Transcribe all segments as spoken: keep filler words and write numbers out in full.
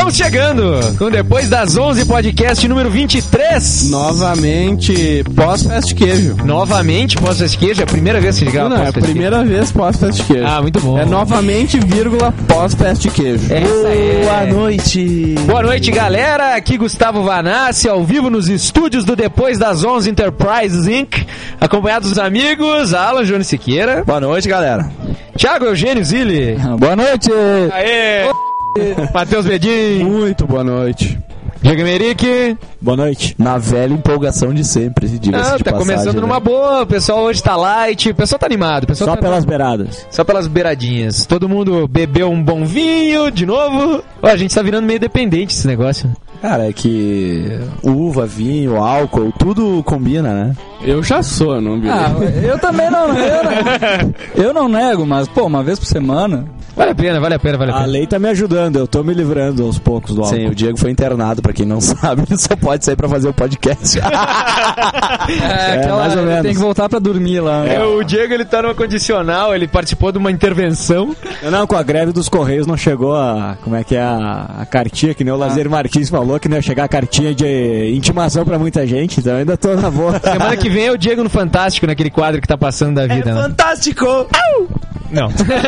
Estamos chegando com Depois das onze, podcast número vinte e três. Novamente, pós-fast queijo. Novamente pós-fast queijo? É a primeira vez que a gente grava Não, é a primeira queijo. vez pós-fast queijo. Ah, muito bom. É novamente, vírgula, pós-fast queijo. É isso aí. Boa noite. Boa noite, galera. Aqui Gustavo Vanassi, ao vivo nos estúdios do Depois das onze Enterprises incorporated, acompanhado dos amigos Alan Jones Siqueira. Boa noite, galera. Thiago Eugênio Zilli. Boa noite. Aê. Matheus Bedin. Muito boa noite. Diego Emerick. Boa noite. Na velha empolgação de sempre, diga-se ah, de tá passagem, começando né? numa boa, o pessoal hoje tá light, o pessoal tá animado. O pessoal Só tá... pelas beiradas. Só pelas beiradinhas. Todo mundo bebeu um bom vinho de novo. Ó, a gente tá virando meio dependente desse negócio. Cara, é que uva, vinho, álcool, tudo combina, né? Eu já sou, não vi. Ah, eu também não, eu não, eu não nego, mas, pô, uma vez por semana... Vale a pena, vale a pena, vale a pena. A lei tá me ajudando, eu tô me livrando aos poucos do álcool. Sim, o Diego foi internado, pra quem não sabe, ele só pode sair pra fazer o podcast. é, aquela, mais ou menos. Tem que voltar pra dormir lá. É, o Diego, ele tá numa condicional, ele participou de uma intervenção. Não, não, com a greve dos Correios não chegou a, como é que é, a, a cartinha, que nem o Lazer ah. Martins falou, que não ia chegar a cartinha de intimação pra muita gente, então eu ainda tô na boa. Semana que vem é o Diego no Fantástico, naquele quadro que tá passando da vida. É né? fantástico! Au! Não.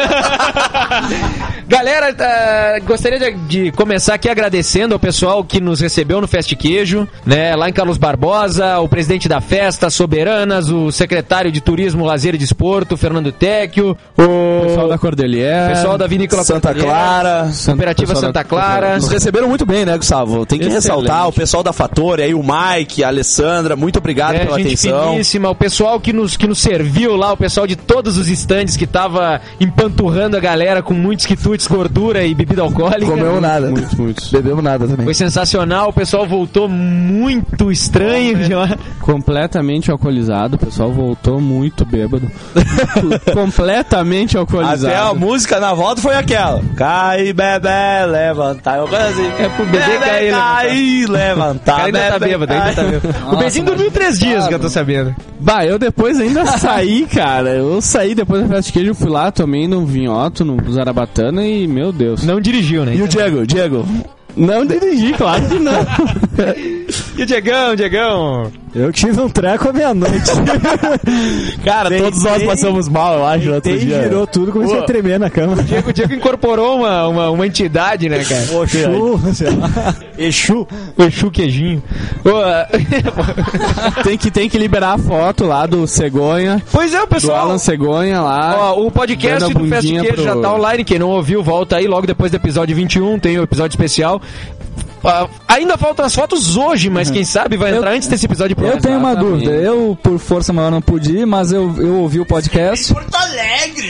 Galera, uh, gostaria de, de começar aqui agradecendo ao pessoal que nos recebeu no Fast Queijo, né, lá em Carlos Barbosa, o presidente da festa, Soberanas, o secretário de Turismo, Lazer e Desporto, Fernando Tecchio, o pessoal da Cordelier, pessoal da Vinícola Santa Cordelier, Clara, Cooperativa Santa Clara. Nos receberam muito bem, né, Gustavo? Tem que Excelente. ressaltar o pessoal da Fator, aí o Mike, a Alessandra, muito obrigado é, pela gente atenção. Finíssima, o pessoal que nos, que nos serviu lá, o pessoal de todos os estandes que tava empanturrando a galera com muitos quitutes, gordura e bebida alcoólica. Comemos nada. Muitos, muitos. Bebemos nada também. Foi sensacional, o pessoal voltou muito estranho. É. Completamente alcoolizado, o pessoal voltou muito bêbado. Completamente alcoolizado. Até a música na volta foi aquela. Cai, bebê, levantar. Eu assim. É pro bebê cair, cair, levantar. Ainda tá bêbado, ainda tá bêbado. O Bedinho dormiu três dias, que eu tô sabendo. Bah, eu depois ainda saí, cara. Eu saí depois da festa de queijo, fui lá, tomei no Vinhoto, no Zarabatana e, meu Deus. Não dirigiu, né? E o Diego? Diego? Não dirigi, claro que não. E o Diegão, Diegão? Eu tive um treco à meia-noite. Cara, Deitei, todos nós passamos mal, eu acho, no outro dia. Girou tudo, comecei Pô. a tremer na cama. O Diego, o Diego incorporou uma, uma, uma entidade, né, cara? Oxu, sei lá. Exu. O Exu Queijinho. tem, que, tem que liberar a foto lá do Cegonha. Pois é, o pessoal. Do Alan Cegonha lá. Ó, o podcast do Fast Queijo pro... já tá online. Quem não ouviu, volta aí logo depois do episódio vinte e um. Tem o episódio especial. Uh, ainda faltam as fotos hoje, mas quem sabe vai entrar eu, antes desse episódio. Eu tenho uma dúvida. Eu, por força maior, não pude ir, mas eu, eu ouvi o podcast. Em Porto Alegre,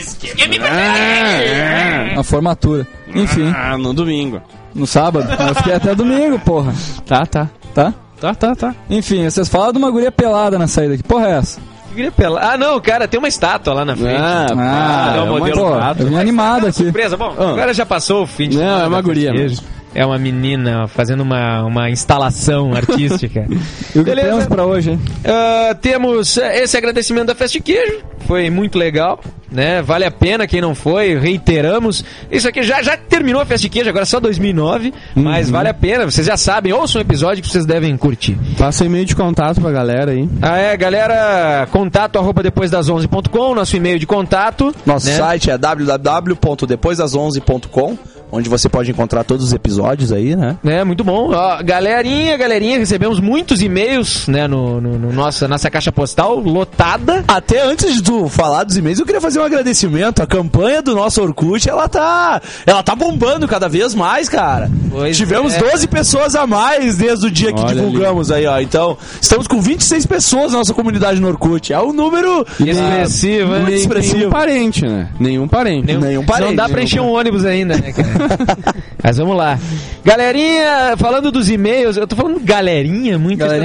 Na formatura. Enfim. Ah, no domingo. No sábado. Eu fiquei até domingo, porra. Tá, tá. Tá? Tá, tá, tá. Enfim, vocês falaram de uma guria pelada na saída. Que porra é essa? Ah, não, cara, tem uma estátua lá na frente. Ah, ah é um modelo pô, eu vim animado aqui. Surpresa, bom, ah. agora já passou o fim de Não, é uma guria mesmo. É uma menina fazendo uma, uma instalação artística. E o que temos pra hoje, hein? Uh, temos esse agradecimento da Fast Queijo. Foi muito legal, né? Vale a pena quem não foi, reiteramos. Isso aqui já, já terminou a Fast Queijo, agora é só dois mil e nove, uhum. Mas vale a pena, vocês já sabem, ouçam um episódio que vocês devem curtir. Passa e-mail de contato pra galera aí. Ah, é, galera, contato arroba depois das onze ponto com, nosso e-mail de contato. Nosso né? site é w w w ponto depois das onze ponto com, onde você pode encontrar todos os episódios aí, né? É, muito bom. Ó, galerinha, galerinha, recebemos muitos e-mails, né, no, no, no nossa, nossa caixa postal, lotada. Até antes de tu falar dos e-mails, eu queria fazer um agradecimento. A campanha do nosso Orkut, ela tá, ela tá bombando cada vez mais, cara. Pois Tivemos é. doze pessoas a mais desde o dia que Olha divulgamos ali. Aí, ó. Então, estamos com vinte e seis pessoas na nossa comunidade no Orkut. É um número expressivo, muito né? expressivo. Nenhum parente, né? Nenhum parente. Nenhum, Nenhum parente. Não dá pra encher um ônibus ainda, né, cara? Mas vamos lá. Galerinha, falando dos e-mails, eu tô falando galerinha, muito. Galerinha, pra...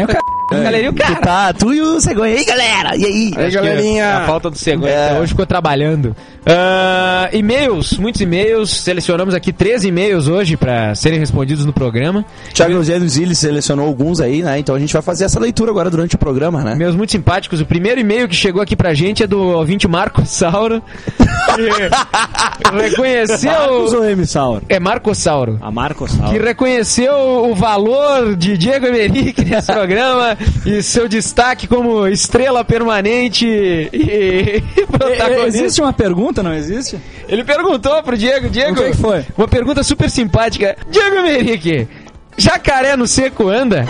Galerinha, o cara. Tá, tu e o Cegonha. E aí, galera? E aí? Aí, galerinha. A falta do Cegonha É. até hoje ficou trabalhando. Ah, e-mails, muitos e-mails. Selecionamos aqui três e-mails hoje pra serem respondidos no programa. Thiago Eugênio Zilli selecionou alguns aí, né? Então a gente vai fazer essa leitura agora durante o programa, né? Meus muito simpáticos. O primeiro e-mail que chegou aqui pra gente é do ouvinte Marco Sauro. Que reconheceu. Marcos ou M. Sauro? É Marco Sauro. A Marcos Sauro. Que reconheceu o valor de Diego Emerick nesse programa e seu destaque como estrela permanente e, e protagonista. Existe uma pergunta, não existe? Ele perguntou pro Diego, Diego, O que que foi? uma pergunta super simpática. Diego Emerick, jacaré no seco anda?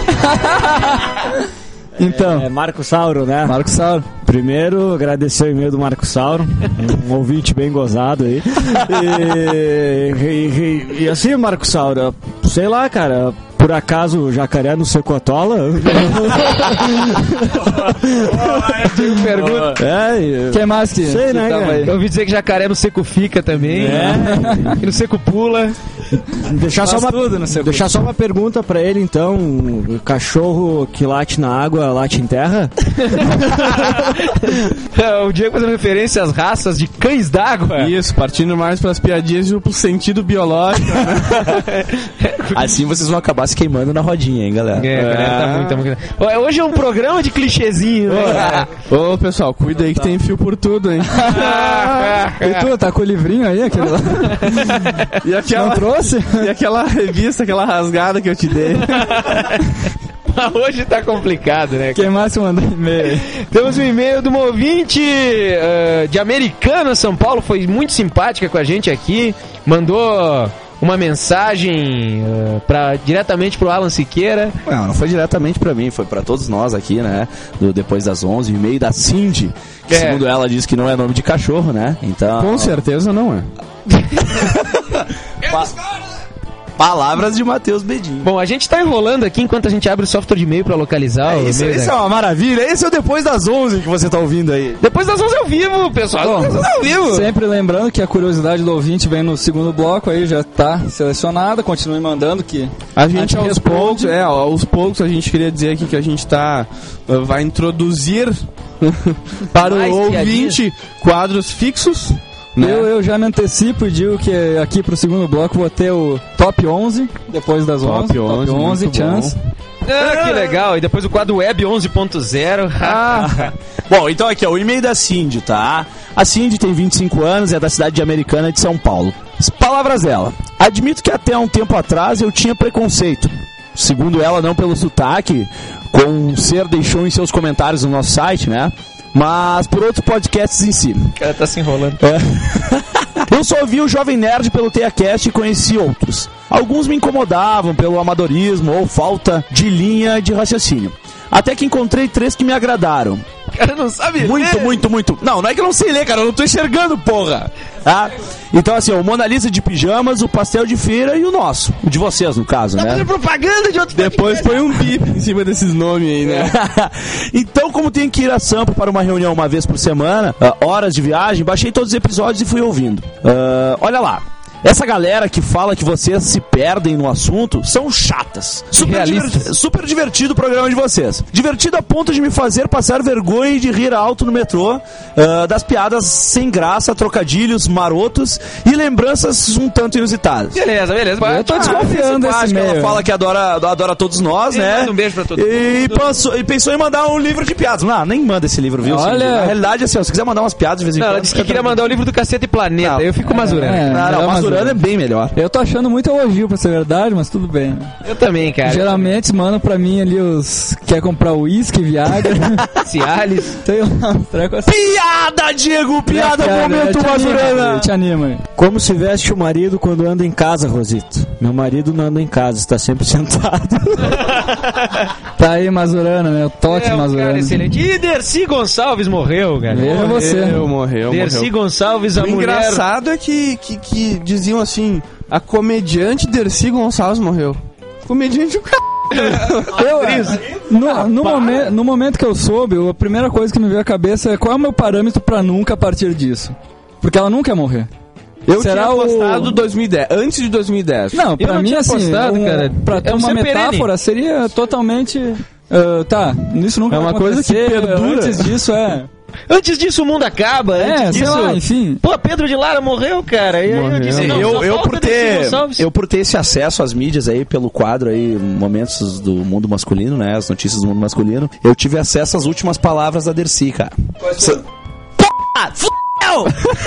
Então, É Marcos Sauro, né? Marcos Sauro. Primeiro, agradecer o e-mail do Marcos Sauro, um ouvinte bem gozado aí. E, e, e, e assim, Marcos Sauro, sei lá, cara, por acaso o jacaré no secotola? Pergunta. É, e- Quem mais que, Sei, que né, tava cara? aí? Eu ouvi dizer que jacaré no seco fica também. É. E no seco pula. deixar, só Faz uma, tudo no seco. deixar só uma pergunta pra ele, então. O cachorro que late na água, late em terra? O Diego fazendo referência às raças de cães d'água. Isso, partindo mais pras piadinhas do sentido biológico, né? Assim vocês vão acabar se queimando na rodinha, hein, galera? É, a galera tá muito, tá muito... Ó, hoje é um programa de clichêzinho, né? cara? Ô, pessoal, cuida aí que tem fio por tudo, hein? E tu, tá com o livrinho aí? Aquele lá? E aquela, Não trouxe? e aquela revista, aquela rasgada que eu te dei. Mas hoje tá complicado, né? Quem mais mandou e-mail? Temos um e-mail de uma ouvinte eh, de Americana, São Paulo, foi muito simpática com a gente aqui, mandou uma mensagem uh, pra, diretamente pro Alan Siqueira. Não, não foi diretamente pra mim, foi pra todos nós aqui, né? Do Depois das onze, e-mail da Cindy, que É. segundo ela diz que não é nome de cachorro, né? Então... Com certeza não é. Pa- Palavras de Matheus Bedin. Bom, a gente tá enrolando aqui enquanto a gente abre o software de e-mail pra localizar o Isso, e-mail isso da- é uma maravilha. Esse é o Depois das onze que você tá ouvindo aí. Depois das onze ao vivo, pessoal. Bom, Depois das onze ao vivo. Sempre lembrando que a curiosidade do ouvinte vem no segundo bloco, aí já tá selecionada, continue mandando que A gente, A gente aos responde. poucos, é, aos poucos a gente queria dizer aqui que a gente tá, uh, vai introduzir para Mais o ouvinte quadros fixos, né? eu, eu já me antecipo e digo que aqui pro segundo bloco vou ter o top onze, depois das Top onze, onze, top onze, muito chance. Ah, que legal. E depois o quadro Web onze ponto zero. Ah. Bom, então aqui, ó, o e-mail da Cindy, tá? A Cindy tem vinte e cinco anos, é da cidade de Americana de São Paulo. As palavras dela. Admito que até um tempo atrás eu tinha preconceito. Segundo ela, não pelo sotaque, com o ser deixou em seus comentários no nosso site, né? Mas por outros podcasts em si. O cara tá se enrolando. É. Eu só ouvi o Jovem Nerd pelo TeaCast e conheci outros. Alguns me incomodavam pelo amadorismo ou falta de linha de raciocínio. Até que encontrei três que me agradaram. O cara não sabe Muito, ler. muito, muito. Não, não é que eu não sei ler, cara. Eu não tô enxergando, porra. Tá? Então, assim, o Mona Lisa de pijamas, o pastel de feira e o nosso. O de vocês, no caso, Tá né? fazendo propaganda de outro Depois põe um bip em cima desses nomes aí, né? Então, como tenho que ir a Sampa para uma reunião uma vez por semana, ah, horas de viagem, baixei todos os episódios e fui ouvindo. Ah, olha lá. Essa galera que fala que vocês se perdem no assunto são chatas. Super, Realistas. diverti- super divertido o programa de vocês. Divertido a ponto de me fazer passar vergonha e de rir alto no metrô, ah, das piadas sem graça, trocadilhos marotos e lembranças um tanto inusitadas. Beleza, beleza. Eu tô Ah, desconfiando desse Simpática, ela e-mail. fala que adora, adora todos nós, E né? manda um beijo pra todo e mundo. pensou, e pensou em mandar um livro de piadas. Não, nem manda esse livro, viu? Olha- Cindy? Na realidade, assim, ó, se quiser mandar umas piadas de vez em Não, quando. ela disse que queria mandar o livro do Cacete e Planeta. Não. Eu fico mazurando. É. Não, não, Melhor Mazurano Mazurano. é bem melhor. Eu tô achando muito elogio pra ser verdade, mas tudo bem. Eu também, cara. Geralmente mandam pra mim ali os... Quer comprar uísque, Viagra, Cialis. sei lá, uns trecos assim. Piada, Diego! Piada, Piada, momento, te anima, Mazurana! te anima. Como se veste o marido quando anda em casa, Rosito? Meu marido não anda em casa, está sempre sentado. Tá aí, Mazurana, né? O toque É um Mazurana. cara excelente. E Dercy Gonçalves morreu, cara. Veja você. Morreu, morreu, Dercy morreu. Gonçalves, a O mulher... engraçado é que, que, que diziam assim, a comediante Dercy Gonçalves morreu. Comediante o c... Eu, no, no, momen- no momento que eu soube, a primeira coisa que me veio à cabeça é qual é o meu parâmetro pra nunca a partir disso. Porque ela nunca ia morrer. Eu Será tinha o- postado dois mil e dez, antes de dois mil e dez. Não, pra não mim, tinha assim, apostado, um- cara. pra É ter um uma ser perene. metáfora, seria totalmente Uh, tá, isso nunca É vai uma coisa que acontecer, perdura. Antes disso, é... Antes disso o mundo acaba, É, antes sei disso... lá, enfim. Pô, Pedro de Lara morreu, cara. E aí Morreu. eu disse, não, eu, só eu, falta por Dercy ter, Gonçalves. eu por ter esse acesso às mídias aí, pelo quadro aí, momentos do mundo masculino, né? As notícias do mundo masculino, eu tive acesso às últimas palavras da Dercy, cara. Porra! Fudeu!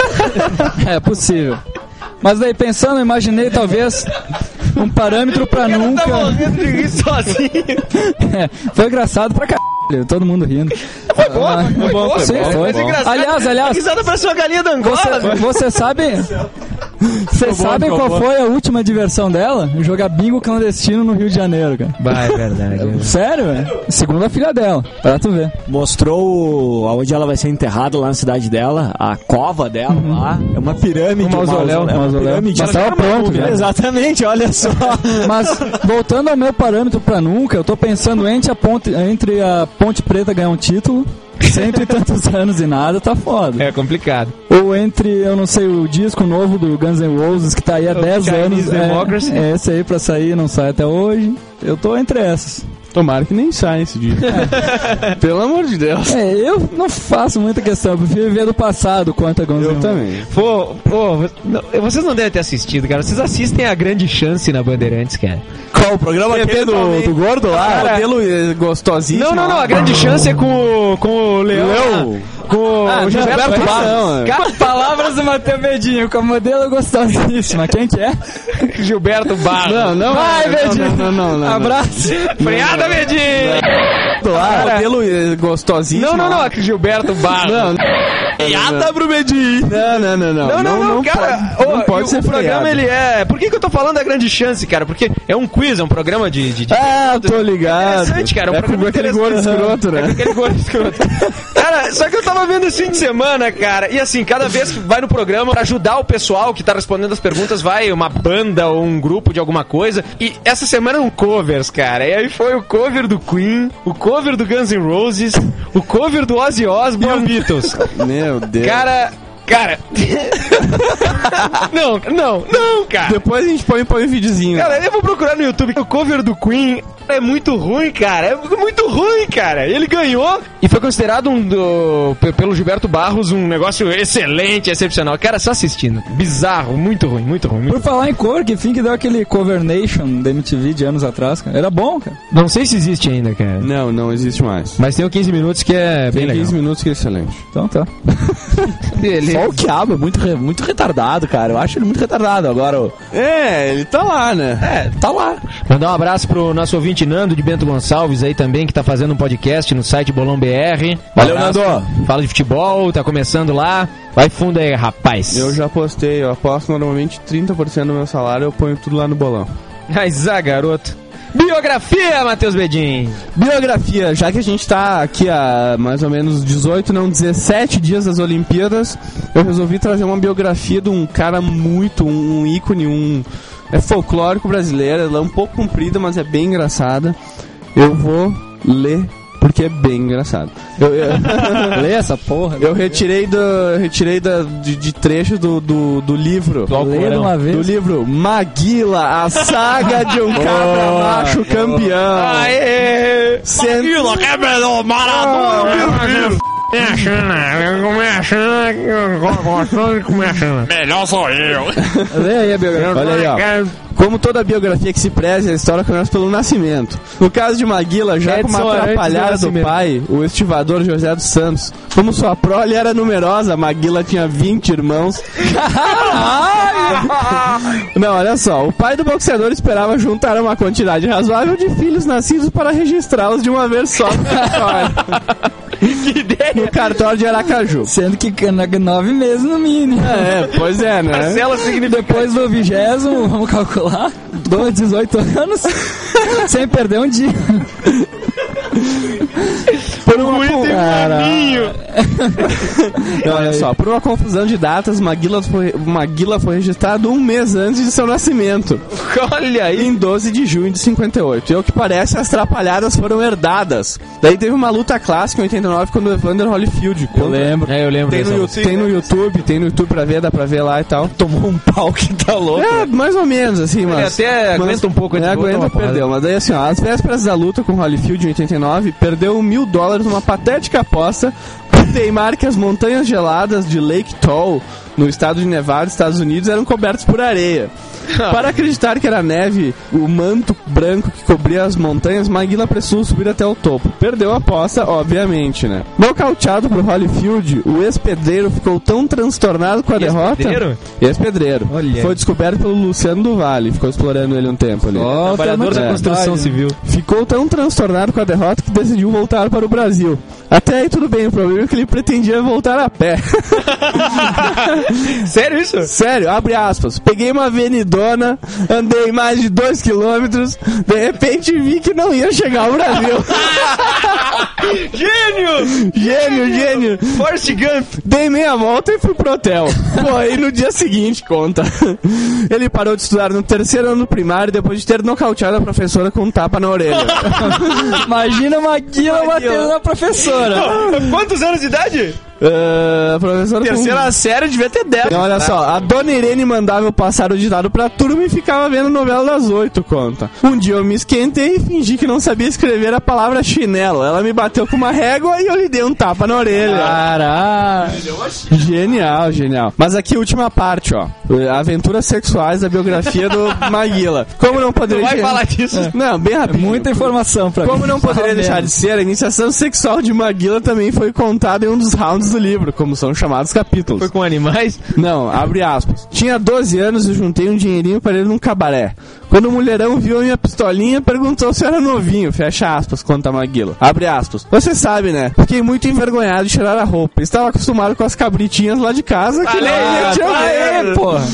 É possível. Mas daí pensando, eu imaginei talvez um parâmetro pra nunca... Tá morrendo de rir sozinho. É, foi engraçado pra caralho, todo mundo rindo. Foi bom, Ah, foi bom, foi sim, bom. foi. Mas engraçado. Aliás, aliás, Risada pra sua galinha da Angola. Você, você sabe... Vocês sabem qual foi a última diversão dela? Jogar bingo clandestino no Rio de Janeiro, cara. Vai, é verdade. Sério, velho? Segundo a filha dela, pra tu ver. Mostrou aonde ela vai ser enterrada lá na cidade dela, a cova dela lá. É uma pirâmide. Um mausoléu, uma um mausoléu. pirâmide. Mas tava pronto, É, já. exatamente, olha só. Mas, voltando ao meu parâmetro pra nunca, eu tô pensando entre a Ponte, entre a Ponte Preta ganhar um título, cento e tantos anos e nada, tá foda. É complicado. Ou entre, eu não sei, o disco novo do Guns N' Roses, que tá aí há dez Chinese anos. Democracy. É, é esse aí pra sair, não sai até hoje. Eu tô entre essas. Tomara que nem saia esse dia. Pelo amor de Deus. É, eu não faço muita questão, eu prefiro ver do passado quanto a Guns N' Eu Roses. também. Pô, pô, não, vocês não devem ter assistido, cara. Vocês assistem a Grande Chance na Bandeirantes, cara. Qual o programa aquele do, do gordo lá? Cara, Modelo eh, gostosíssimo. Não, não, não. A Grande Chance é com, o- com o Leão. Leão. Com o Ah, não, Gilberto não, Barros. não, Cara, Palavras do Matheus Bedinho, com a modelo gostosíssima. Quem que é? Gilberto Barros. Não, não. Vai, não, Bedinho. Não, não, não, não. Abraço. Freada, Medinho. Lá, modelo eh, gostosíssimo. Não, não, não. Gilberto Barros. Não, Piada pro Medinho! não, não, não, não. Não, não, não, cara. Pode, não Ô, pode e ser o programa, freado. ele é... Por que que eu tô falando da Grande Chance, cara? Porque é um quiz, é um programa de... de, de... Ah, tô ligado. Interessante, cara. É um É com programa aquele gordo interessante. escroto, É com né? aquele gordo escroto. Cara, só que eu tava vendo esse fim de semana, cara, e assim, cada vez que vai no programa, pra ajudar o pessoal que tá respondendo as perguntas, vai uma banda ou um grupo de alguma coisa. E essa semana eram covers, cara. E aí foi o cover do Queen, o cover do Guns N' Roses, o cover do Ozzy Osbourne Beatles. Meu Deus. Cara... Cara... não, não, não, cara. Depois a gente põe, põe um videozinho. Cara, eu vou procurar no YouTube. O cover do Queen é muito ruim, cara. É muito ruim, cara. Ele ganhou e foi considerado um do, p- pelo Gilberto Barros um negócio excelente, excepcional. Cara, só assistindo. Bizarro, muito ruim, muito ruim. Muito... Por falar em cover, que fim que deu aquele Cover Nation da M T V de anos atrás, cara. Era bom, cara. Não sei se existe ainda, cara. Não, não existe mais. Mas tem o quinze minutos que é bem Tem legal. quinze minutos que é excelente. Então tá. Só o Quiabo é muito, re- muito retardado, cara. Eu acho ele muito retardado. Agora, o- É, ele tá lá, né? é, tá lá. Mandar um abraço pro nosso ouvinte Nando de Bento Gonçalves aí também, que tá fazendo um podcast no site Bolão B R. Valeu, Um abraço. Nando. Fala de futebol, tá começando lá. Vai fundo aí, rapaz. Eu já postei, eu aposto normalmente trinta por cento do meu salário, eu ponho tudo lá no bolão. Mas, ah, garoto. Biografia, Matheus Bedin. Biografia, já que a gente tá aqui há mais ou menos dezoito, não dezessete dias das Olimpíadas, eu resolvi trazer uma biografia de um cara muito, um, um ícone, um... É folclórico brasileiro, ela é um pouco comprida, mas é bem engraçada. Eu vou ler, porque é bem engraçado. Eu, eu, Lê essa porra. eu retirei, do, eu retirei da, de, de trecho do, do, do livro. Lê de uma Do vez. livro Maguila, a saga de um cabra macho campeão. Aê! Cent- Maguila, que é melhor, Maradona! Melhor sou eu. Lê aí a biografia. Olha aí, ó. Como toda biografia que se preze, a história começa pelo nascimento. No caso de Maguila, já com uma Edson Arantes atrapalhada do do Nascimento. pai, o estivador José dos Santos. Como sua prole era numerosa, Maguila tinha vinte irmãos. Não, olha só, o pai do boxeador esperava juntar uma quantidade razoável de filhos nascidos para registrá-los de uma vez só no cartório. Que ideia! No cartório de Aracaju. Sendo que na- nove meses no mínimo. É, pois é, né? Marcela significa... Depois do vigésimo, vamos calcular, doze, dezoito anos, sem perder um dia. Por uma, con- Não, olha só, por uma confusão de datas, Maguila foi, Maguila foi registrado um mês antes de seu nascimento. Olha aí. Em doze de junho de cinquenta e oito. E ao que parece, as trapalhadas foram herdadas. Daí teve uma luta clássica em oitenta e nove quando o Evander Holyfield. Eu lembro. É, eu lembro. Tem no, dessa tem no YouTube, tem no YouTube pra ver, dá pra ver lá e tal. Tomou um pau que tá louco. É, mais ou menos, assim, mas... Ele até mas, aguenta um pouco antes é, de voltar aguenta, uma porrada. perdeu. Mas daí, assim, ó, às vésperas da luta com Holyfield em oitenta e nove, perdeu mil dólares numa patética aposta por teimar que as montanhas geladas de Lake Toll, no estado de Nevada, Estados Unidos, eram cobertas por areia. Para acreditar que era neve, o manto branco que cobria as montanhas, Maguila precisou subir até o topo. Perdeu a aposta, obviamente, né? Nocauteado por Holyfield, o ex-pedreiro ficou tão transtornado com a derrota... Ex-pedreiro? Ex-pedreiro. Olha. Foi descoberto pelo Luciano do Vale, ficou explorando ele um tempo ali. Ó, trabalhador da É. construção civil. Ficou tão transtornado com a derrota que decidiu voltar para o Brasil. Até aí tudo bem, o problema é que ele pretendia voltar a pé. Sério isso? Sério, abre aspas. Peguei uma avenidona, andei mais de dois quilômetros, de repente vi que não ia chegar ao Brasil. Gênio! Gênio, gênio. Forrest Gump. Dei meia volta e fui pro hotel. Pô, aí no dia seguinte, conta. Ele parou de estudar no terceiro ano primário depois de ter nocauteado a professora com um tapa na orelha. Imagina uma Maguila batendo na professora. Quantos anos de idade? Uh, a professora Terceira série devia ter dez. Não, olha só, a dona Irene mandava eu passar o ditado pra turma e ficava vendo novela das oito, conta. Um dia eu me esquentei e fingi que não sabia escrever a palavra chinelo. Ela me bateu com uma régua e eu lhe dei um tapa na orelha. Caraca. Genial, genial. Mas aqui, última parte, ó. Aventuras sexuais da biografia do Maguila. Como não poderia... Vai falar disso. Não, bem rápido. Muita informação pra Como mim. não poderia Fala deixar mesmo. de ser, a iniciação sexual de Maguila também foi contada em um dos rounds do livro, como são chamados capítulos. Foi com animais? Não, abre aspas. Tinha doze anos e juntei um dinheirinho para ir num cabaré. Quando o mulherão viu a minha pistolinha, perguntou se eu era novinho. Fecha aspas, conta Maguila. Abre aspas. Você sabe, né? Fiquei muito envergonhado de tirar a roupa. Estava acostumado com as cabritinhas lá de casa. Que nem Ah, tinha tá aí, medo. porra.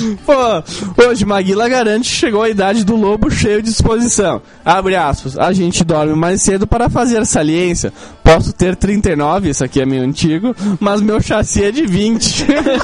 Pô, hoje Maguila garante que chegou a idade do lobo cheio de disposição. Abre aspas. A gente dorme mais cedo para fazer saliência. Posso ter trinta e nove, isso aqui é meio antigo, mas meu chassi é de vinte.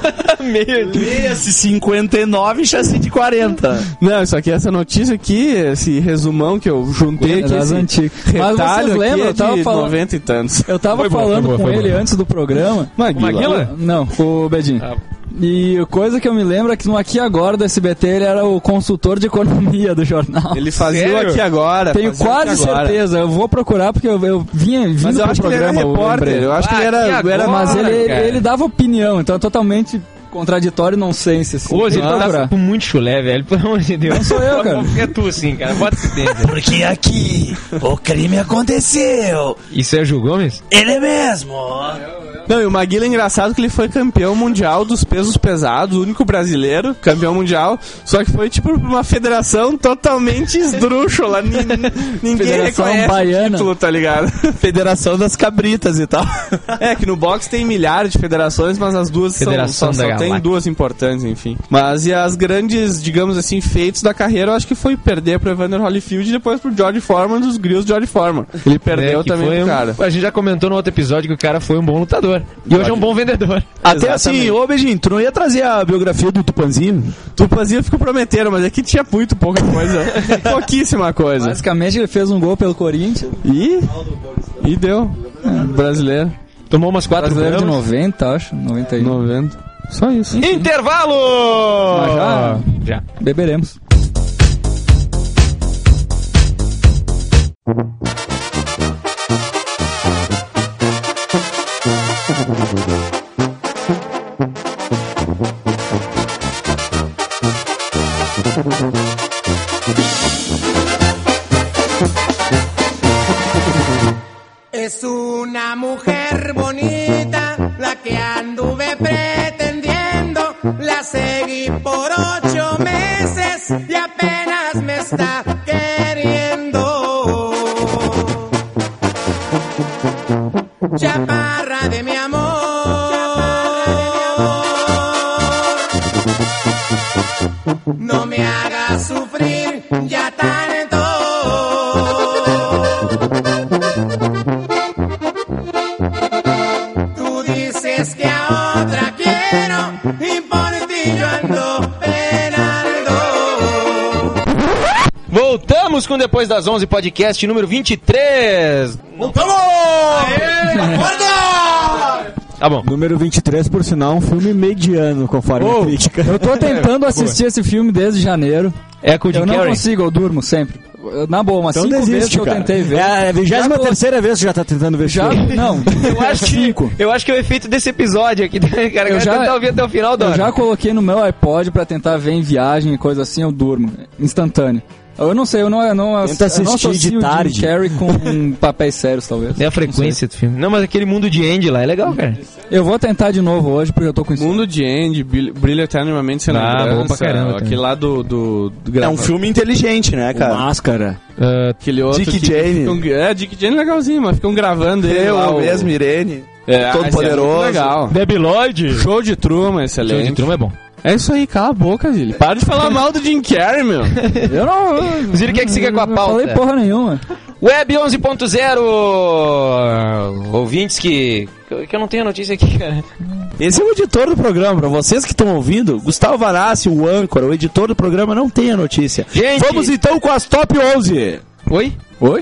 Meio de... Esse cinquenta e nove chassi de quarenta. Não, isso aqui, essa notícia aqui, esse resumão que eu juntei É aqui, das esse antigas. Mas retalho vocês lembram? aqui é Eu tava de falando- noventa e tantos. Eu tava Foi bom, falando foi bom, com foi ele bom. antes do programa. Maguila. Maguila? Não, o Bedin. Ah. E coisa que eu me lembro é que no Aqui Agora do S B T ele era o consultor de economia do jornal. Ele fazia Sério? o aqui agora. Tenho fazia o quase Aqui Agora. certeza. Eu vou procurar porque eu, eu vinha vindo Mas eu pro acho que ele era programa. eu repórter. lembrei. Eu acho que Ah, ele era... Aqui era Agora, Mas ele, cara. ele dava opinião, então é totalmente contraditório e nonsense. Assim. Hoje ele Tem que tá procurar. com muito chulé, velho. Pelo amor de Deus. Não sou eu, cara. É tu sim, cara. Bota esse tempo. Porque aqui o crime aconteceu. Isso é o Gil Gomes? Ele mesmo. Não, e o Maguila é engraçado que ele foi campeão mundial dos pesos pesados, o único brasileiro, campeão mundial, só que foi tipo uma federação totalmente esdrúxula, ni- ninguém Federação reconhece baiana. o título, tá ligado? Federação das Cabritas e tal. É, que no boxe tem milhares de federações, mas as duas Federação são, só, da só tem Galáxia. duas importantes, enfim. Mas e as grandes, digamos assim, feitos da carreira, eu acho que foi perder pro Evander Holyfield e depois pro George Foreman, dos grills de George Foreman. Ele perdeu É, que também foi pro um- cara. A gente já comentou no outro episódio que o cara foi um bom lutador. E hoje é um bom vendedor. Até Exatamente. assim, ô Beijinho, tu não ia trazer a biografia do Tupanzinho? Tupanzinho ficou prometendo, mas aqui tinha muito pouca coisa. Pouquíssima coisa. Basicamente ele fez um gol pelo Corinthians. E? E deu. Brasileiro. Tomou umas quatro Brasileiro de gramas. noventa, acho. noventa e um. noventa. Só isso. Intervalo! Mas já- Já. Beberemos. Es una mujer bonita la que anduve pretendiendo, la seguí por ocho meses y apenas me está queriendo. Chaparra de mi amor, no me hagas sufrir ya tanto. Voltamos com Depois das onze, podcast número vinte e três. Voltamos! Tá bom. Número vinte e três, por sinal, um filme mediano, conforme Oh, a crítica. Eu tô tentando assistir esse filme desde janeiro. É com o Jim Eu não Carrey. consigo, eu durmo sempre. Na boa, umas Então cinco vezes desiste, que eu cara. tentei ver. É a vigésima Já tô- terceira vez que já tá tentando ver Já, filme. não, Eu acho, que, cinco. eu acho que é o efeito desse episódio aqui, cara. Eu Eu já já- tentar ouvir até o final, Eu Dora. já coloquei no meu iPod pra tentar ver em viagem e coisa assim, eu durmo. Instantâneo. Eu não sei, eu não, eu não, Tenta eu não assistir de associo o tarde. Jim Carrey com papéis sérios, talvez. É a frequência do filme. Não, mas aquele mundo de Andy lá é legal, cara. Eu vou tentar de novo hoje, porque eu tô com isso. Mundo de Andy, Bil- Brilha Eternamente Sem Ah, Lembrança. bom pra caramba também. Aquele lá do... do, do É grava- um filme inteligente, né, cara? Máscara. Aquele outro Dick que Jane. ficam- é, Dick Jane legalzinho, mas ficam gravando ele Eu, lá, eu o- mesmo, Irene. É, todo esse é poderoso. muito legal. Debbie Lloyd. Show de Truman, Show excelente. de Truman é bom. É isso aí, cala a boca, Zili. Para de falar mal do Jim Carrey, meu. Eu não. eu- O Ziro quer que siga com a eu não pauta. falei porra nenhuma. Web onze ponto zero. Ouvintes que... que eu não tenho a notícia aqui, cara. Esse é o editor do programa. Pra vocês que estão ouvindo, Gustavo Vanassi, o âncora, o editor do programa, não tem a notícia. Gente- Vamos então com as top onze. Oi? Oi?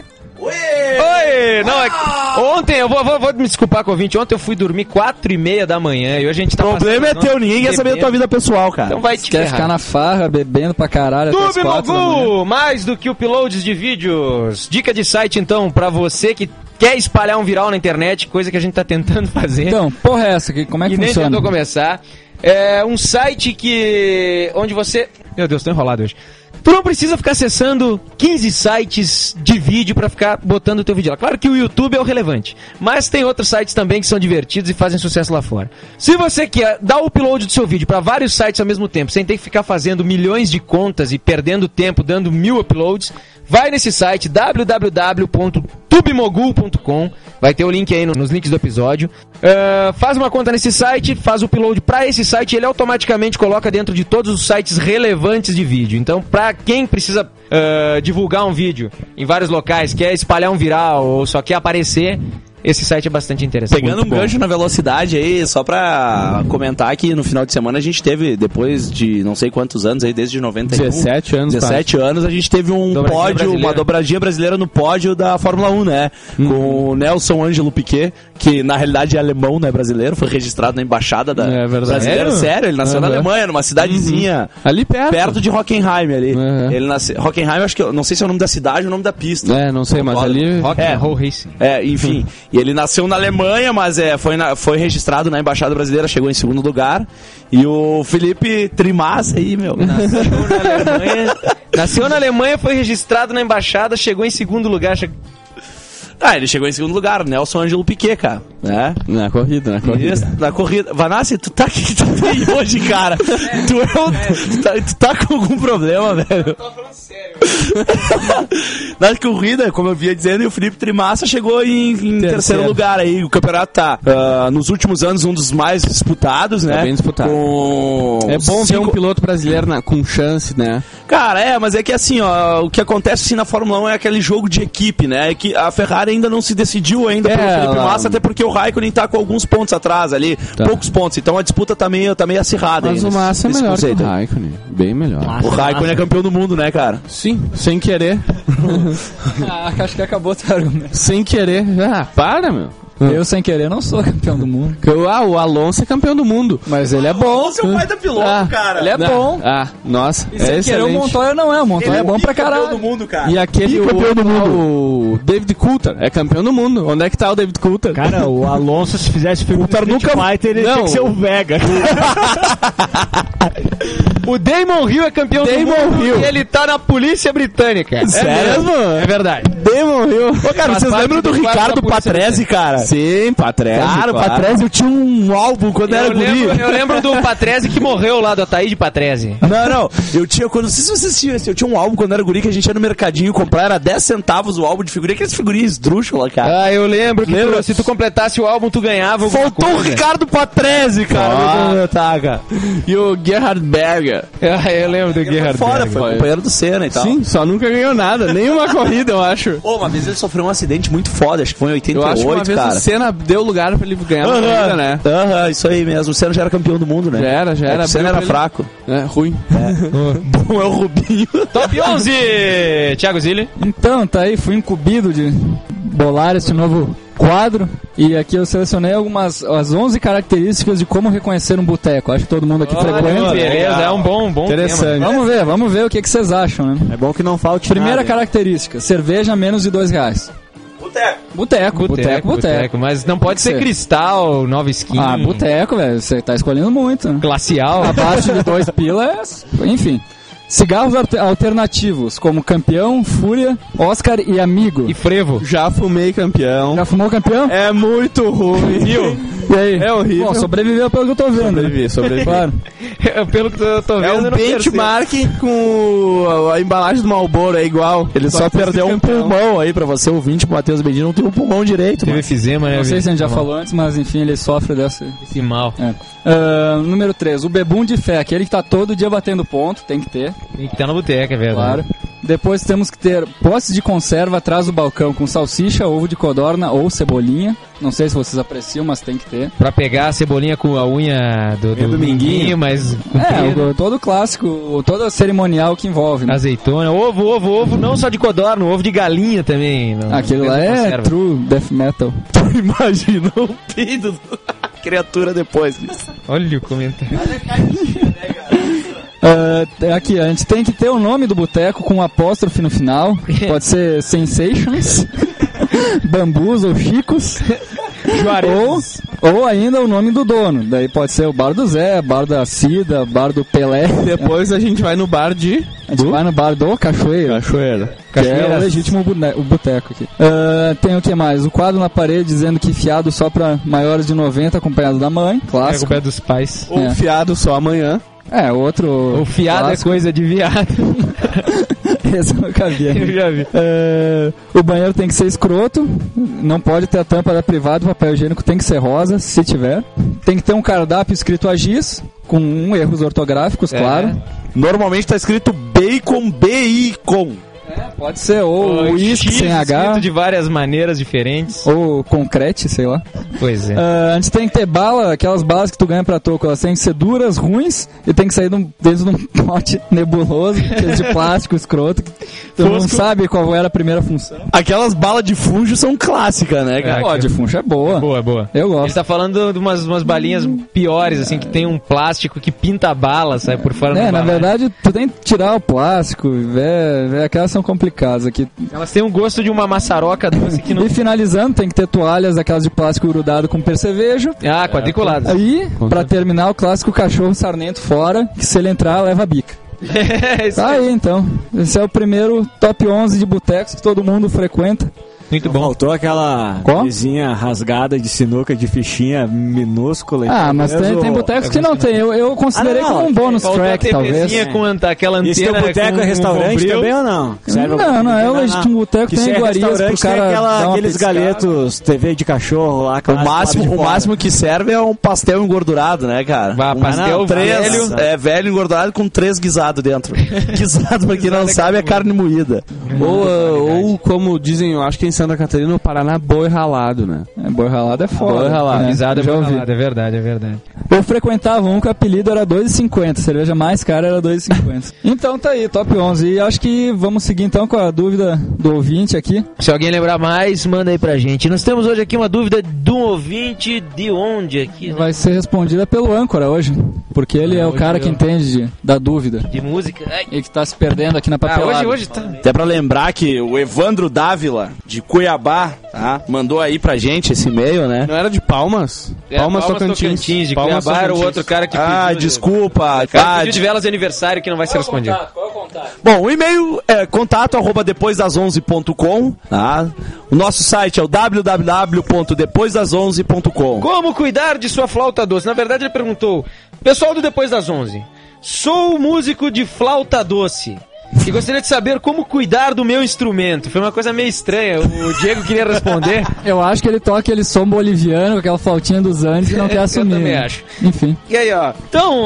Oi! Não, é que ontem, eu vou, vou, vou me desculpar com o ouvinte, ontem eu fui dormir quatro e meia da manhã e hoje a gente O tá problema é passando- teu, ninguém quer saber da tua vida pessoal, cara. Então vai te Quer ferrar. ficar na farra, bebendo pra caralho até as Tube quatro da manhã. Mogu, mais do que uploads de vídeos. Dica de site, então, pra você que quer espalhar um viral na internet, coisa que a gente tá tentando fazer. Então, porra é essa? Que- Como é que e nem funciona? tentou começar. É um site que... onde você... Meu Deus, tô enrolado hoje. Tu não precisa ficar acessando quinze sites de vídeo pra ficar botando o teu vídeo lá. Claro que o YouTube é o relevante, mas tem outros sites também que são divertidos e fazem sucesso lá fora. Se você quer dar o upload do seu vídeo pra vários sites ao mesmo tempo, sem ter que ficar fazendo milhões de contas e perdendo tempo dando mil uploads, vai nesse site w w w ponto tubemogul ponto com. Vai ter o link aí no- nos links do episódio. Uh, faz uma conta nesse site, faz o upload pra esse site e ele automaticamente coloca dentro de todos os sites relevantes de vídeo. Então, pra quem precisa uh, divulgar um vídeo em vários locais, quer espalhar um viral ou só quer aparecer, esse site é bastante interessante. Pegando um gancho na velocidade aí, só pra comentar que no final de semana a gente teve, depois de não sei quantos anos aí, desde noventa e um, dezessete anos, dezessete anos, a gente teve um Dobradinha pódio, brasileira. uma dobradinha brasileira no pódio da Fórmula um, né? Com o Nelson Ângelo Piquet, que na realidade é alemão, né, brasileiro, foi registrado na embaixada da É verdade. brasileira. Sério? Sério, ele nasceu na Uhum. Alemanha, numa cidadezinha Ali perto. perto de Hockenheim ali. Uhum. Ele nasceu, Hockenheim, acho que eu não sei se é o nome da cidade ou o nome da pista. É, não sei, mas ali... Rock É. and Roll Racing. É, enfim. E ele nasceu na Alemanha, mas é, foi, na- foi registrado na Embaixada Brasileira, chegou em segundo lugar. E o Felipe Trimassa aí, meu. Nasceu na Alemanha, nasceu na Alemanha, foi registrado na embaixada, chegou em segundo lugar. che- Ah, ele chegou em segundo lugar, Nelson Ângelo Piquet, cara. Né? Na corrida, na corrida. Isso, na corrida. Vanassi, tu tá aqui, tu veio hoje, cara. Tu, é o- tu, tá, tu tá com algum problema, velho? Eu tô falando sério. Na corrida, como eu vinha dizendo, e o Felipe Trimassa chegou em, em terceiro. Terceiro. lugar aí. O campeonato tá, ah, nos últimos anos, um dos mais disputados, né? Tá bem disputado. Com É bom ver cinco- um piloto brasileiro na- com chance, né? Cara, é, mas é que assim, ó, o que acontece assim, na Fórmula um é aquele jogo de equipe, né? É que a Ferrari ainda não se decidiu ainda É, pelo Felipe ela- Massa, até porque o Raikkonen tá com alguns pontos atrás ali, Tá. poucos pontos, então a disputa tá meio, tá meio acirrada Mas aí o nesse- Massa é nesse melhor que conceito o aí. Raikkonen. Bem melhor. O Raikkonen é campeão do mundo, né, cara? Sim, sem querer. Ah, acho que acabou teu argumento. Sem querer. Ah, para, meu. Eu, sem querer, não sou campeão do mundo. Que eu- Ah, o Alonso é campeão do mundo. Mas ele é bom. Você é o pai da piloto, Ah, cara. Ele é Não. bom. Ah, nossa. E é sem querer, o excelente. Montoya não é. O Montoya é, bom pra campeão do caralho. mundo, cara. E aquele o, campeão do mundo. o David Coulter é campeão do mundo. Onde é que tá o David Coulter? Cara, o Alonso, se fizesse filme do Street Fighter, ele Não. tinha que ser o Vega. O Damon Hill é campeão Damon do mundo Hill. e ele tá na polícia britânica. Sério? mesmo? É verdade. Damon Hill. Ô, cara, Faz vocês parte lembram do do quadro Ricardo da Polícia Patrese, cara? Sim, Patrese. Cara, o claro. Patrese, eu tinha um álbum quando era Eu guri. lembro, eu lembro do Patrese que morreu lá, do Ataíde Patrese. Não, não. Eu tinha, quando, não sei se vocês tinham esse, eu tinha um álbum quando era guri que a gente ia no mercadinho comprar, era dez centavos o álbum de figurinha, aqueles figurinhas esdrúxulas, cara. Ah, eu lembro que Lembra? tu- se tu completasse o álbum, tu ganhava alguma Faltou o coisa. Ricardo Patrese, cara. Ah. Tá, cara. E o Gerhard Berger. Ah, eu lembro do Gerhard Fora, Berger. foi companheiro do Senna e tal. Sim, só nunca ganhou nada. Nenhuma corrida, eu acho. Queijo. Ô, uma vez ele sofreu um acidente muito foda, acho que foi em oitenta e oito, Eu acho que uma vez cara. o Senna deu lugar pra ele ganhar uma corrida, né? Aham, isso aí mesmo. O Senna já era campeão do mundo, né? Já era, já É que era. O Senna abriu era pra ele. fraco. É, ruim. Bom é o Rubinho. Top onze! Thiago Zilli. Então, tá aí, fui incumbido de bolar esse novo quadro. E aqui eu selecionei algumas, as onze características de como reconhecer um boteco. Acho que todo mundo aqui frequenta. Beleza, é um bom, bom Interessante. tema. Vamos ver, vamos ver o que, que vocês acham, né? É bom que não falte Primeira nada. característica, cerveja menos de dois reais. Boteco. Boteco, boteco, boteco. Mas não pode ser ser. cristal, nova skin. Ah, boteco, velho, você tá escolhendo muito, né? Glacial. Abaixo de dois pilas, enfim. Cigarros alter- alternativos, como Campeão, Fúria, Oscar e Amigo. E frevo. Já fumei campeão. Já fumou Campeão? É muito ruim. E aí? É horrível. Bom, sobreviveu pelo que eu tô vendo. Sobrevivi, né? sobrevivi. Claro. Pelo que eu tô vendo, É eu um não percebo. benchmark com a, a embalagem do Malboro, é igual. Ele só, que esse perdeu um campeão. pulmão aí pra você, ouvinte, o Matheus Medina não tem um pulmão direito, Teve mano. efizema, né? Não sei se a gente já Tá falou antes, mas enfim, ele sofre dessa. Esse mal. É. Ah, número três, o bebum de fé, aquele que tá todo dia batendo ponto, tem que ter, Tem que estar na boteca, é verdade. claro. Depois temos que ter postes de conserva atrás do balcão com salsicha, ovo de codorna ou cebolinha. Não sei se vocês apreciam, mas tem que ter. Pra pegar a cebolinha com a unha do, do, do minguinho. mas É, comprida. o, todo clássico, o, todo cerimonial que envolve. Né? Azeitona, ovo, ovo, ovo, não só de codorna, ovo de galinha também. Não, Aquilo não lá tem é conserva. true death metal. Imagina o peido da criatura depois disso. Olha o comentário. Ah, aqui, a gente tem que ter o nome do boteco com um apóstrofe no final. Pode ser Sensations, Bambus ou Chicos. Ou, ou ainda o nome do dono. Daí pode ser o bar do Zé, bar da Cida, bar do Pelé. Depois a gente vai no bar de... A gente vai no bar do Cachoeiro. Cachoeira. Que é o legítimo bone- o boteco aqui. Ah, tem o que mais? O quadro na parede dizendo que fiado só pra maiores de noventa, acompanhado da mãe. É Clássico. o pé dos pais. Ou É. fiado só amanhã. É, outro. O fiado clássico. é coisa de viado. Esse eu nunca vi. Eu já vi. É, o banheiro tem que ser escroto, não pode ter a tampa da privada, o papel higiênico tem que ser rosa, se tiver. Tem que ter um cardápio escrito a giz, com um erros ortográficos, É. claro. Normalmente tá escrito bacon, B-I-com. Pode ser, ou uísque X sem H, escrito de várias maneiras diferentes. ou concrete, sei lá. Pois é. Ah, a gente tem que ter bala, aquelas balas que tu ganha pra toco, elas têm que ser duras, ruins, e tem que sair de um- dentro de um pote nebuloso, que é de plástico escroto, que tu não Fosco. sabe qual era a primeira função. Aquelas balas de funjo são clássicas, né, cara? É, Ó, de funcha é boa. Boa, boa. Eu Ele gosto. tá falando de umas, umas balinhas piores, assim, que tem um plástico que pinta a bala, sai por fora É, da na bala. verdade, tu tem que tirar o plástico, ver, ver, aquelas são complicadas aqui. Elas têm um gosto de uma maçaroca doce que não... E finalizando, tem que ter toalhas daquelas de plástico grudado com percevejo. Ah, quadriculadas. Aí, pra terminar, o clássico cachorro sarnento fora, que se ele entrar, leva a bica. Isso Tá é aí, então. Esse é o primeiro top onze de botecos que todo mundo frequenta. muito bom. Faltou aquela Qual? vizinha rasgada de sinuca de fichinha minúscula. Ah, mas tem, Talvez tem o- botecos que não tem. Eu, eu considerei Ah, não, como um bônus Faltou track, a talvez. TVzinha com anta- aquela antena... Esse teu boteco com- é restaurante com bombril. também ou não? Serve Não, não, é o legítimo boteco, que tem se é iguarias pro restaurante, cara tem aquela- dar uma aqueles piscada. galetos T V de cachorro lá. O clássico, máximo, lado de o fora. máximo que serve é um pastel engordurado, né, cara? Bah, um pastel não, três, velho. É, velho engordurado com três guisados dentro. Guisado, pra quem não sabe, é carne moída. Ou, ah, ou como dizem, eu acho que em Santa Catarina, no Paraná, boi ralado, né? É, boi ralado é foda. Boi ralado. É, Pisada já é ouvi. ralada, é verdade, é verdade. Eu frequentava um que o apelido era dois e cinquenta, cerveja mais cara era dois e cinquenta. Então tá aí, top onze. E acho que vamos seguir então com a dúvida do ouvinte aqui. Se alguém lembrar mais, manda aí pra gente. Nós temos hoje aqui uma dúvida de um ouvinte de onde aqui, né? Vai ser respondida pelo âncora hoje, porque ele é o hoje cara eu- que entende de- da dúvida. De música. Ai. E que tá se perdendo aqui na Ah, papelada. hoje, hoje tá... Até pra lembrar que o Evandro Dávila, de Cuiabá, tá? Mandou aí pra gente esse e-mail, né? Não era de Palmas? É, Palmas, Tocantins. Tocantins, de Palmas, Cuiabá, era o Tocantins. outro cara que Ah, pediu... desculpa. O cara Ah, pediu de velas de aniversário que não vai ser respondido. Qual é o contato? Bom, o e-mail é contato arroba depois das onze ponto com, tá? O nosso site é o w w w ponto depois das onze ponto com. Como cuidar de sua flauta doce? Na verdade, ele perguntou: pessoal do Depois das onze, sou músico de flauta doce e gostaria de saber como cuidar do meu instrumento. Foi uma coisa meio estranha. O Diego queria responder. Eu acho que ele toca aquele som boliviano com aquela flautinha dos Andes e não quer Eu assumir. também né? acho. Enfim. E aí, ó. Então,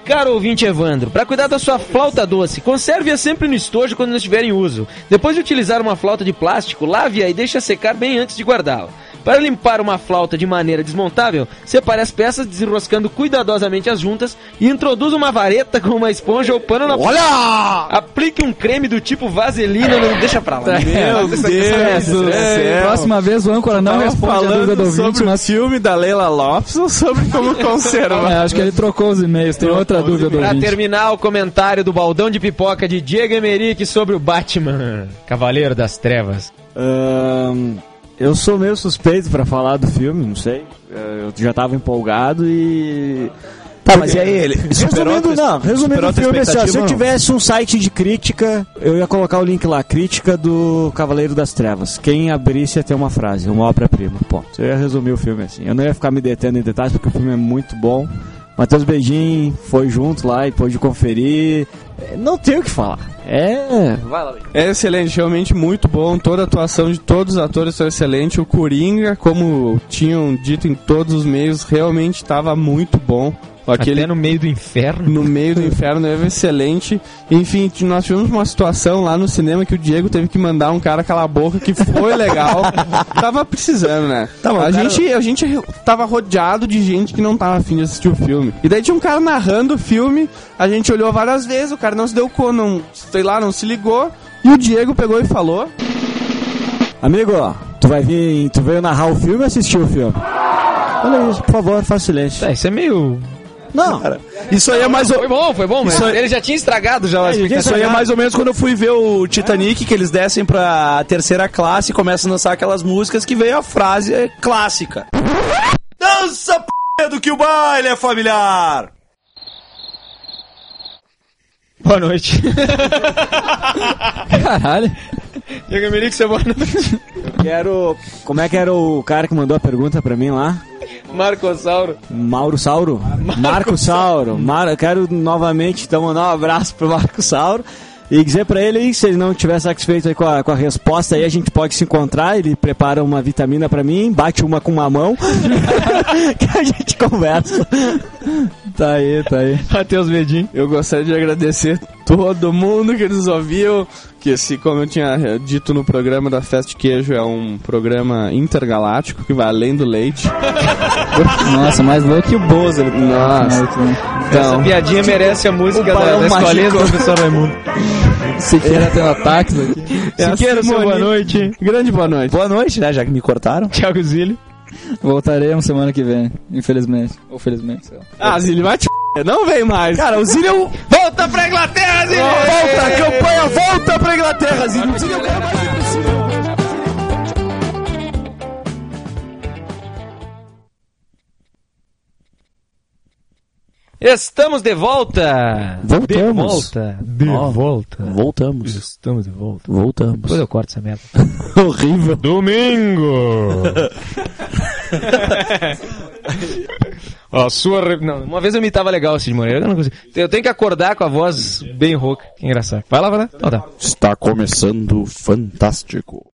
Caro ouvinte Evandro, para cuidar da sua flauta doce, conserve-a sempre no estojo quando não estiver em uso. Depois de utilizar uma flauta de plástico, lave-a e deixe-a secar bem antes de guardá-la. Para limpar uma flauta de maneira desmontável, separe as peças desenroscando cuidadosamente as juntas e introduza uma vareta com uma esponja ou pano na... Olha! Aplique um creme do tipo vaselina, não deixa pra lá. Meu Deus do céu. Próxima vez o âncora não Tava responde a dúvida do falando ouvinte, sobre o mas... filme da Leila Lopes ou sobre como conservar? É, acho que ele trocou os e-mails, tem outra dúvida do Pra ouvinte. terminar, o comentário do Baldão de Pipoca de Diego Emerick sobre o Batman, Cavaleiro das Trevas. Ahn, eu sou meio suspeito pra falar do filme, não sei. Eu já tava empolgado e... Tá, mas e aí ele? Resumindo, não, resumindo superou o a tua filme, assim, ó, se expectativa, eu não? tivesse um site de crítica, eu ia colocar o link lá, crítica do Cavaleiro das Trevas. Quem abrisse ia ter uma frase, uma obra-prima, ponto. Eu ia resumir o filme assim. Eu não ia ficar me detendo em detalhes, porque o filme é muito bom. Matheus Beijing foi junto lá e pôde conferir. É, não tem o que falar. É... Vai lá, É excelente, realmente muito bom. Toda a atuação de todos os atores foi excelente. O Coringa, como tinham dito em todos os meios, realmente estava muito bom. Aquele... Até no meio do inferno. No meio do inferno, é excelente. Enfim, nós tivemos uma situação lá no cinema que o Diego teve que mandar um cara calar a boca, que foi legal. Tava precisando, né? Tá bom, a, cara... gente, a gente tava rodeado de gente que não tava afim de assistir o filme. E daí tinha um cara narrando o filme, a gente olhou várias vezes, o cara não se deu conta, não, sei lá, não se ligou. E o Diego pegou e falou: amigo, tu vai vir, tu veio narrar o filme ou assistir o filme? Olha isso, por favor, faça silêncio. Tá, isso é meio... Não, Cara, isso aí é mais ou... Foi bom, foi bom, mas Isso aí- ele já tinha estragado já a É, expectativa. Isso aí é mais ou menos quando eu fui ver o Titanic, que eles descem pra terceira classe e começam a dançar aquelas músicas que veio a frase clássica. Dança, p*** do que o baile é familiar! Boa noite. Caralho. Diego Emerick, seu boa noite. quero... Como é que era o cara que mandou a pergunta pra mim lá? Marcossauro. Mauro Sauro? Marco Sauro. Mar... Eu quero novamente então mandar um abraço pro Marco Sauro e dizer pra ele aí que se ele não estiver satisfeito aí com, a, com a resposta aí, a gente pode se encontrar, ele prepara uma vitamina pra mim, bate uma com uma mão que a gente conversa. Tá aí, tá aí. Matheus Bedin. eu gostaria de agradecer todo mundo que nos ouviu, que esse, como eu tinha dito no programa da Fast Queijo, é um programa intergaláctico que vai além do leite. Nossa, mais louco que o Bozo. Ele... Nossa. Essa Então, piadinha merece a música o da, Barão da escolinha do Mágico. professor Raimundo. Siqueira tendo ataques aqui. é a Siqueira, seu Simone. boa noite. Grande boa noite. Boa noite, né? Já que me cortaram. Thiago Zilli. Voltaremos semana que vem, infelizmente. Ou felizmente, sei lá. Ah, Zilli, vai te f***, não vem mais. Cara, o Zilli é o... Volta pra Inglaterra, Zilli! Volta, campanha, volta pra Inglaterra, Zilli. O Zilli é o cara mais impossível. Estamos de volta! Voltamos. De volta! De Ó, volta! Voltamos. Estamos de volta. Voltamos. Depois eu corto essa merda. Horrível. Domingo! A sua... Re... Não, uma vez eu imitava legal o Cid Moreira. Eu, não consigo. Eu tenho que acordar com a voz bem rouca. Que engraçado. Vai lá, vai lá. Então tá. Está começando Fantástico.